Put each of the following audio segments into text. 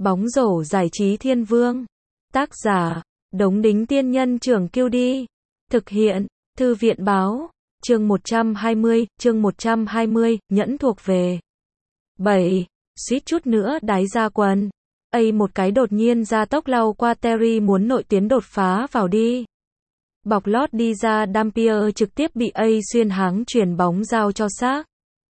Bóng rổ giải trí thiên vương. Tác giả, Đống Đính Tiên Nhân Trưởng QD. Thực hiện, Thư viện Báo. Chương 120, nhẫn thuộc về. 7. Suýt chút nữa đái ra quần. Một cái đột nhiên ra tốc lao qua Terry muốn nội tuyến đột phá vào đi. Bọc lót đi ra Dampier trực tiếp bị xuyên háng chuyển bóng giao cho Shaq.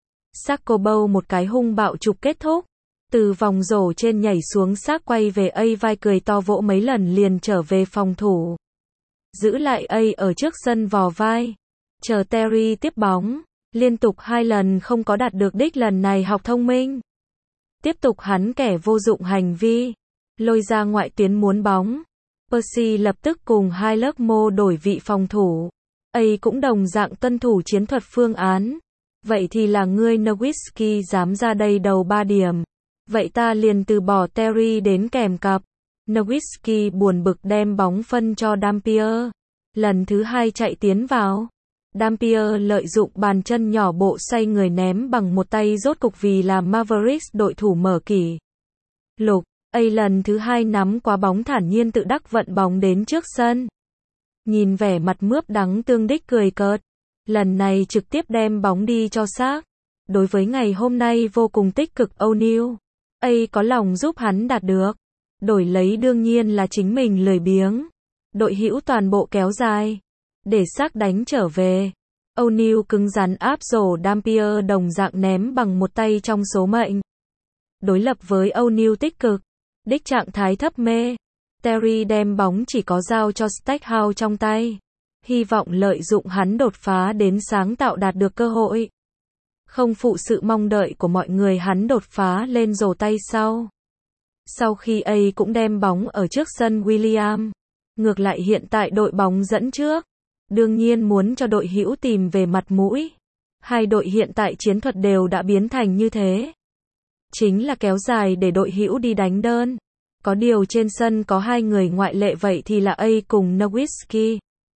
Shaq một cái hung bạo trục kết thúc. Từ vòng rổ trên nhảy xuống, Shaq quay về vai cười to vỗ mấy lần liền trở về phòng thủ. Giữ lại ở trước sân vò vai. Chờ Terry tiếp bóng. Liên tục 2 lần không có đạt được đích, lần này học thông minh. Tiếp tục hắn kẻ vô dụng hành vi. Lôi ra ngoại tuyến muốn bóng. Percy lập tức cùng Highlock đổi vị phòng thủ. Cũng đồng dạng tuân thủ chiến thuật phương án. Vậy thì là ngươi Nowitzki dám ra đây đầu 3 điểm. Vậy ta liền từ bỏ Terry đến kèm cặp. Nowitzki buồn bực đem bóng phân cho Dampier. Lần thứ 2 chạy tiến vào. Dampier lợi dụng bàn chân nhỏ bộ xoay người ném bằng một tay, rốt cục vì là Mavericks đội thủ mở kỷ lục. Lần thứ 2 nắm quá bóng thản nhiên tự đắc vận bóng đến trước sân. Nhìn vẻ mặt mướp đắng tương đích cười cợt. Lần này trực tiếp đem bóng đi cho Shaq. Đối với ngày hôm nay vô cùng tích cực O'Neal. Có lòng giúp hắn đạt được. Đổi lấy đương nhiên là chính mình lười biếng. Đội hữu toàn bộ kéo dài. Để Shaq đánh trở về. O'Neal cứng rắn áp rổ Dampier đồng dạng ném bằng một tay trong số mệnh. Đối lập với O'Neal tích cực. Đích trạng thái thấp mê. Terry đem bóng chỉ có giao cho Stackhouse trong tay. Hy vọng lợi dụng hắn đột phá đến sáng tạo đạt được cơ hội. Không phụ sự mong đợi của mọi người, hắn đột phá lên rổ tay sau. Sau khi cũng đem bóng ở trước sân William. Ngược lại hiện tại đội bóng dẫn trước. Đương nhiên muốn cho đội hữu tìm về mặt mũi. Hai đội hiện tại chiến thuật đều đã biến thành như thế. Chính là kéo dài để đội hữu đi đánh đơn. Có điều trên sân có 2 người ngoại lệ, vậy thì là cùng Nowitzki.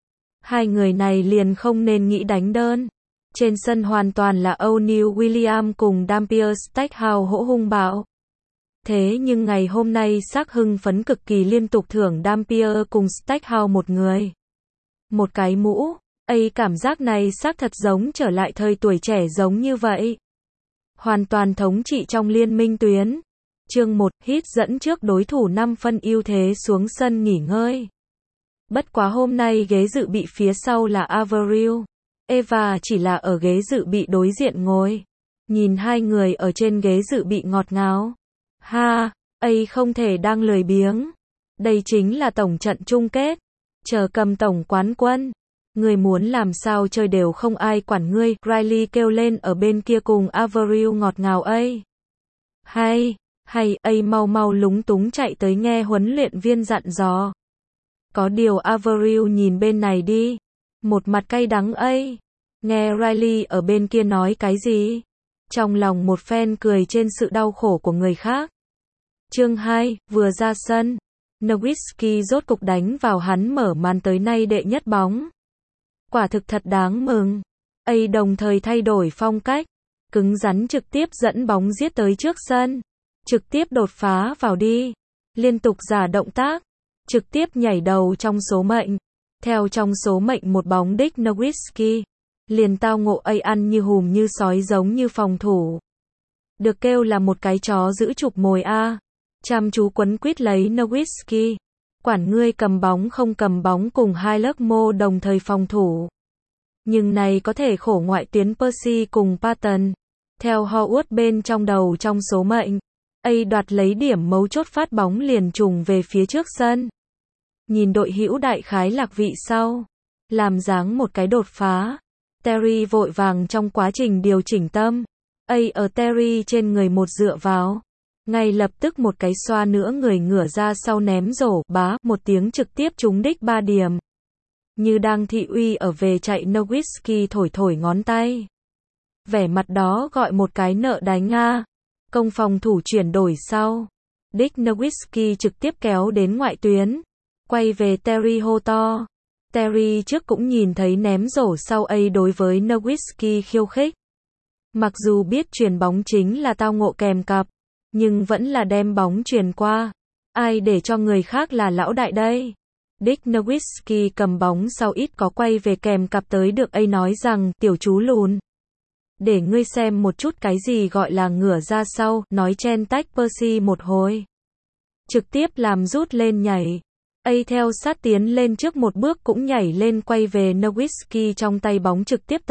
2 người này liền không nên nghĩ đánh đơn. Trên sân hoàn toàn là O'Neal, William cùng Dampier, Stackhouse hỗ hung bạo. Thế nhưng ngày hôm nay Shaq hưng phấn cực kỳ, liên tục thưởng Dampier cùng Stackhouse một người. Một cái mũ. Cảm giác này Shaq thật giống trở lại thời tuổi trẻ giống như vậy. Hoàn toàn thống trị trong liên minh tuyến. Chương 1, Heat dẫn trước đối thủ 5 phân ưu thế xuống sân nghỉ ngơi. Bất quá hôm nay ghế dự bị phía sau là Avril. Eva chỉ là ở ghế dự bị đối diện ngồi. Nhìn 2 người ở trên ghế dự bị ngọt ngào. Ha, không thể đang lười biếng. Đây chính là tổng trận chung kết. Chờ cầm tổng quán quân. Người muốn làm sao chơi đều không ai quản ngươi. Riley kêu lên ở bên kia cùng Avril ngọt ngào. Hay, mau mau lúng túng chạy tới nghe huấn luyện viên dặn dò. Có điều Avril nhìn bên này đi. Một mặt cay đắng. Nghe Riley ở bên kia nói cái gì. Trong lòng một phen cười trên sự đau khổ của người khác. Chương 2, vừa ra sân. Nowitzki rốt cục đánh vào hắn mở màn tới nay đệ nhất bóng. Quả thực thật đáng mừng. Đồng thời thay đổi phong cách. Cứng rắn trực tiếp dẫn bóng giết tới trước sân. Trực tiếp đột phá vào đi. Liên tục giả động tác. Trực tiếp nhảy đầu trong số mệnh. Theo trong số mệnh một bóng đích Nowitzki. Liền tao ngộ ăn như hùm như sói giống như phòng thủ. Được kêu là một cái chó giữ chụp mồi chăm chú quấn quýt lấy Nowitzki. Quản ngươi cầm bóng không cầm bóng, cùng Highlock đồng thời phòng thủ. Nhưng này có thể khổ ngoại tuyến Percy cùng Patton. Theo Howard bên trong đầu trong số mệnh. Đoạt lấy điểm mấu chốt, phát bóng liền trùng về phía trước sân. Nhìn đội hữu đại khái lạc vị sau. Làm dáng một cái đột phá. Terry vội vàng trong quá trình điều chỉnh tâm. Ở Terry trên người một dựa vào. Ngay lập tức một cái xoa nữa người ngửa ra sau ném rổ, bá, một tiếng trực tiếp trúng đích 3 điểm. Như đang thị uy ở về chạy, Nowitzki thổi ngón tay. Vẻ mặt đó gọi một cái nợ đánh Công phòng thủ chuyển đổi sau. Đích Nowitzki trực tiếp kéo đến ngoại tuyến. Quay về Terry hô to. Terry trước cũng nhìn thấy ném rổ sau đối với Nowitzki khiêu khích. Mặc dù biết chuyền bóng chính là tao ngộ kèm cặp. nhưng vẫn là đem bóng chuyền qua. Ai để cho người khác là lão đại đây? Dick Nowitzki cầm bóng sau ít có quay về kèm cặp tới được A nói rằng, tiểu chú lùn. Để ngươi xem một chút cái gì gọi là ngửa ra sau, nói chen tách Percy một hồi. Trực tiếp làm rút lên nhảy. A theo sát tiến lên trước một bước cũng nhảy lên quay về Nowitzki trong tay bóng trực tiếp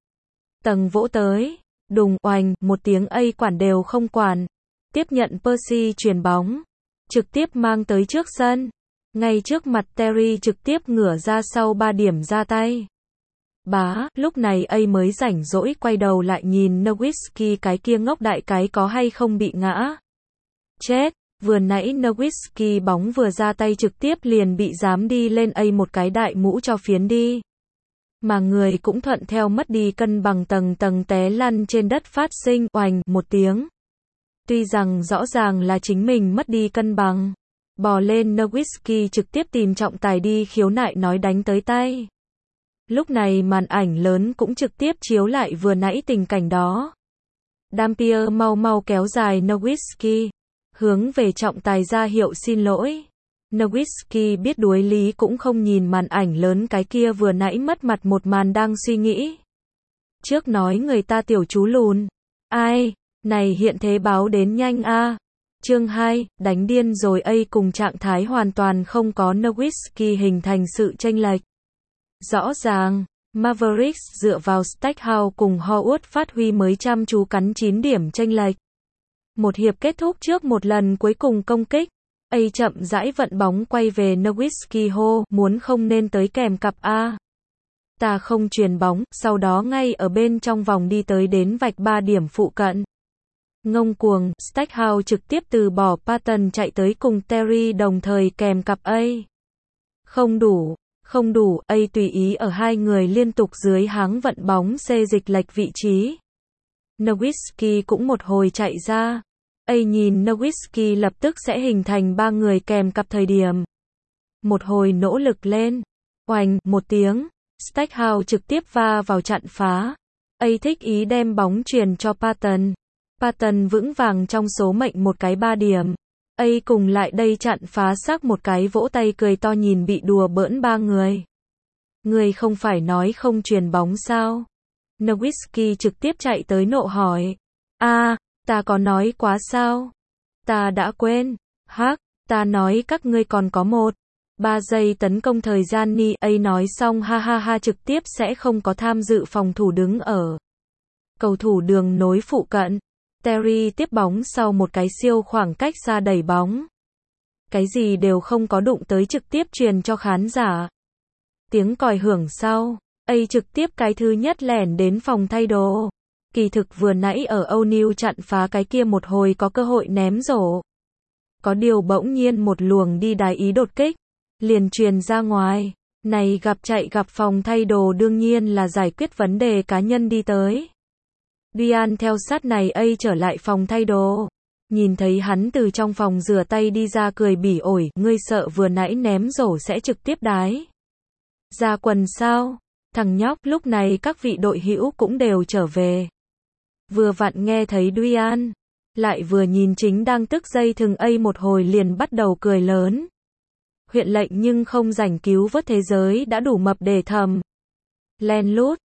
tầng vỗ tới. Đùng, oành, một tiếng A quản đều không quản. Tiếp nhận Percy chuyền bóng. Trực tiếp mang tới trước sân. Ngay trước mặt Terry trực tiếp ngửa ra sau 3 điểm ra tay. Bá, lúc này A mới rảnh rỗi quay đầu lại nhìn Nowitzki cái kia ngốc đại cái có hay không bị ngã. Chết, vừa nãy Nowitzki bóng vừa ra tay trực tiếp liền bị dám đi lên A một cái đại mũ cho phiến đi. Mà người cũng thuận theo mất đi cân bằng tầng té lăn trên đất phát sinh oành một tiếng. Tuy rằng rõ ràng là chính mình mất đi cân bằng. Bò lên Nowitzki trực tiếp tìm trọng tài đi khiếu nại nói đánh tới tay. Lúc này màn ảnh lớn cũng trực tiếp chiếu lại vừa nãy tình cảnh đó. Dampier mau kéo dài Nowitzki. Hướng về trọng tài ra hiệu xin lỗi. Nowitzki biết đuối lý cũng không nhìn màn ảnh lớn cái kia vừa nãy mất mặt một màn đang suy nghĩ. Trước nói người ta tiểu chú lùn. Ai, này hiện thế báo đến nhanh a. Chương 2, đánh điên rồi A cùng trạng thái hoàn toàn không có Nowitzki hình thành sự chênh lệch. Rõ ràng, Mavericks dựa vào Stackhouse cùng Howard phát huy mới chăm chú cắn 9 điểm chênh lệch. Một hiệp kết thúc trước một lần cuối cùng công kích. A chậm rãi vận bóng quay về Nowitzki hô, muốn không nên tới kèm cặp A. Ta không chuyền bóng, sau đó ngay ở bên trong vòng đi tới đến vạch 3 điểm phụ cận. Ngông cuồng, Stackhouse trực tiếp từ bỏ Patton chạy tới cùng Terry đồng thời kèm cặp A. Không đủ, A tùy ý ở hai người liên tục dưới háng vận bóng xê dịch lệch vị trí. Nowitzki cũng một hồi chạy ra. A nhìn Nowitzki lập tức sẽ hình thành 3 người kèm cặp thời điểm. Một hồi nỗ lực lên. Oành, một tiếng. Stackhouse trực tiếp va vào chặn phá. A thích ý đem bóng truyền cho Patton. Patton vững vàng trong số mệnh một cái 3 điểm. A cùng lại đây chặn phá xác một cái vỗ tay cười to nhìn bị đùa bỡn 3 người. Người không phải nói không truyền bóng sao? Nowitzki trực tiếp chạy tới nộ hỏi. Ta có nói quá sao? Ta đã quên. Ta nói các ngươi còn có 3 giây tấn công thời gian ni. A nói xong ha trực tiếp sẽ không có tham dự phòng thủ đứng ở cầu thủ đường nối phụ cận. Terry tiếp bóng sau một cái siêu khoảng cách xa đẩy bóng. Cái gì đều không có đụng tới trực tiếp truyền cho khán giả. Tiếng còi hưởng sau, A trực tiếp cái thứ nhất lẻn đến phòng thay đồ. Kỳ thực vừa nãy ở O'Neal chặn phá cái kia một hồi có cơ hội ném rổ. Có điều bỗng nhiên một luồng đi đái ý đột kích. Liền truyền ra ngoài. Này gặp phòng thay đồ đương nhiên là giải quyết vấn đề cá nhân đi tới. Dian theo sát này A trở lại phòng thay đồ. Nhìn thấy hắn từ trong phòng rửa tay đi ra cười bỉ ổi, ngươi sợ vừa nãy ném rổ sẽ trực tiếp đái ra quần sao? Thằng nhóc, lúc này các vị đội hữu cũng đều trở về. Vừa vặn nghe thấy Dian, lại vừa nhìn chính đang tức dây thừng A một hồi liền bắt đầu cười lớn. Huyện lệnh nhưng không rảnh cứu vớt thế giới đã đủ mập để thầm. Len lút.